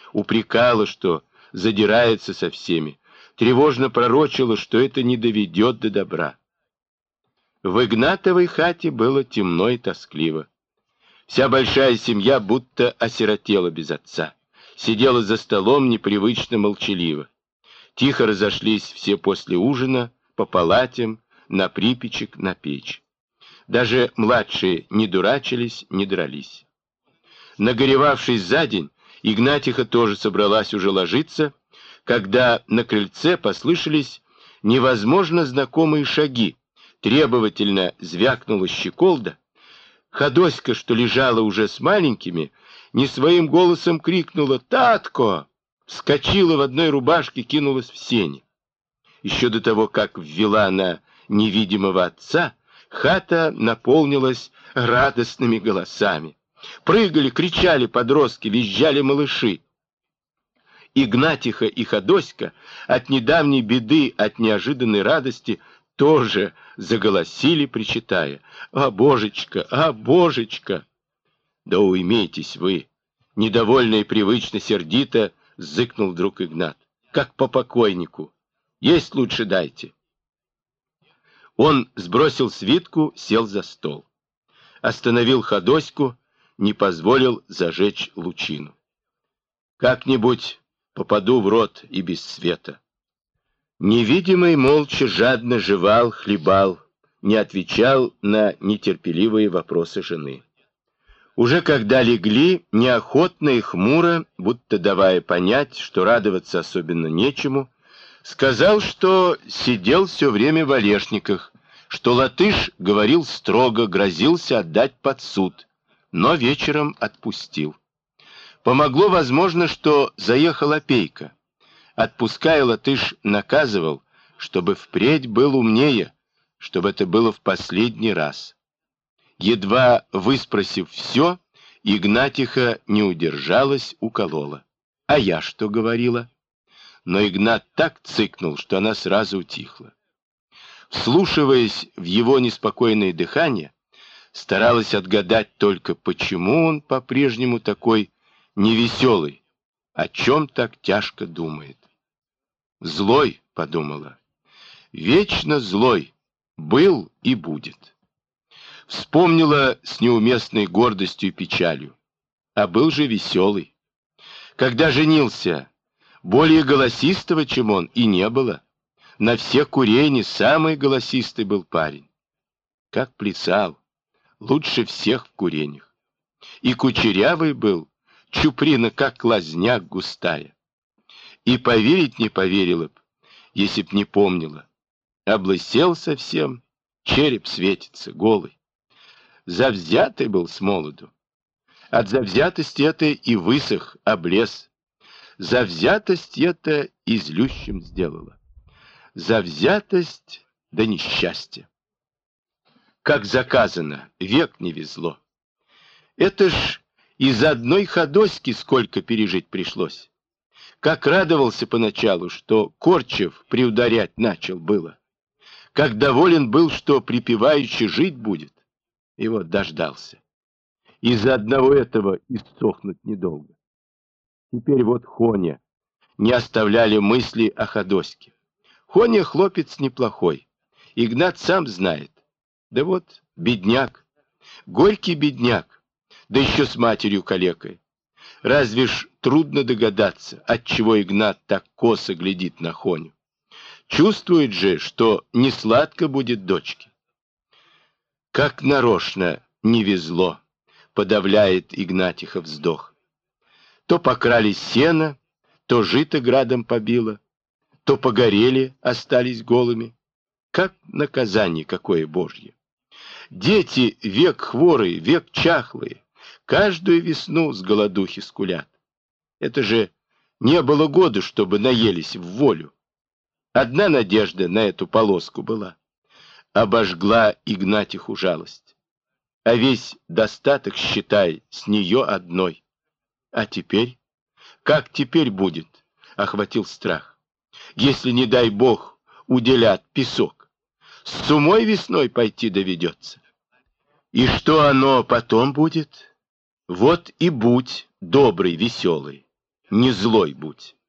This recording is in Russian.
упрекала, что задирается со всеми, тревожно пророчила, что это не доведет до добра. В Игнатовой хате было темно и тоскливо. Вся большая семья будто осиротела без отца. Сидела за столом непривычно молчаливо. Тихо разошлись все после ужина, по палатям, на припечек, на печь. Даже младшие не дурачились, не дрались. Нагоревавшись за день, Игнатиха тоже собралась уже ложиться, когда на крыльце послышались невозможно знакомые шаги. Требовательно звякнула щеколда. Ходоська, что лежала уже с маленькими, не своим голосом крикнула «Татко!», вскочила в одной рубашке, кинулась в сени. Еще до того, как ввела она невидимого отца, хата наполнилась радостными голосами. Прыгали, кричали подростки, визжали малыши. Игнатиха и Ходоська от недавней беды, от неожиданной радости тоже заголосили, причитая: «А, божечка! А, божечка!» «Да уймитесь вы!» Недовольно и привычно сердито зыкнул вдруг Игнат. «Как по покойнику! Есть лучше дайте!» Он сбросил свитку, сел за стол. Остановил Ходоську, не позволил зажечь лучину. «Как-нибудь попаду в рот и без света». Невидимый молча жадно жевал, хлебал, не отвечал на нетерпеливые вопросы жены. Уже когда легли, неохотно и хмуро, будто давая понять, что радоваться особенно нечему, сказал, что сидел все время в Олешниках, что латыш говорил строго, грозился отдать под суд, но вечером отпустил. Помогло, возможно, что заехал опейка. Отпуская, латыш наказывал, чтобы впредь был умнее, чтобы это было в последний раз. Едва выспросив все, Игнатиха не удержалась, уколола. А я что говорила? Но Игнат так цыкнул, что она сразу утихла. Вслушиваясь в его неспокойное дыхание, старалась отгадать только, почему он по-прежнему такой невеселый, о чем так тяжко думает. «Злой», — подумала, — «вечно злой, был и будет». Вспомнила с неуместной гордостью и печалью. А был же веселый. Когда женился, более голосистого, чем он, и не было. На всех курени самый голосистый был парень. Как плясал, лучше всех в куренях. И кучерявый был, чуприна, как лозняк густая. И поверить не поверила б, если б не помнила. Облысел совсем, череп светится, голый. Завзятый был с молоду. От завзятости это и высох, облез. Завзятость это и злющим сделала. Завзятость да несчастье. Как заказано, век не везло. Это ж из одной Ходоськи сколько пережить пришлось. Как радовался поначалу, что Корчев приударять начал было. Как доволен был, что припеваючи жить будет. И вот дождался. Из-за одного этого иссохнуть недолго. Теперь вот Хоня. Не оставляли мысли о Ходоське. Хоня хлопец неплохой. Игнат сам знает. Да вот бедняк. Горький бедняк. Да еще с матерью калекой. Разве ж трудно догадаться, отчего Игнат так косо глядит на Хоню. Чувствует же, что не сладко будет дочке. Как нарочно не везло, подавляет Игнатиха вздох. То покрали сено, то жито градом побило, то погорели, остались голыми. Как наказание какое божье. Дети век хворые, век чахлые, каждую весну с голодухи скулят. Это же не было года, чтобы наелись в волю. Одна надежда на эту полоску была. Обожгла Игнатиху жалость. А весь достаток, считай, с нее одной. А теперь? Как теперь будет? Охватил страх. Если, не дай бог, уделят песок, с умой весной пойти доведется. И что оно потом будет? Вот и будь добрый, веселый. Не злой будь.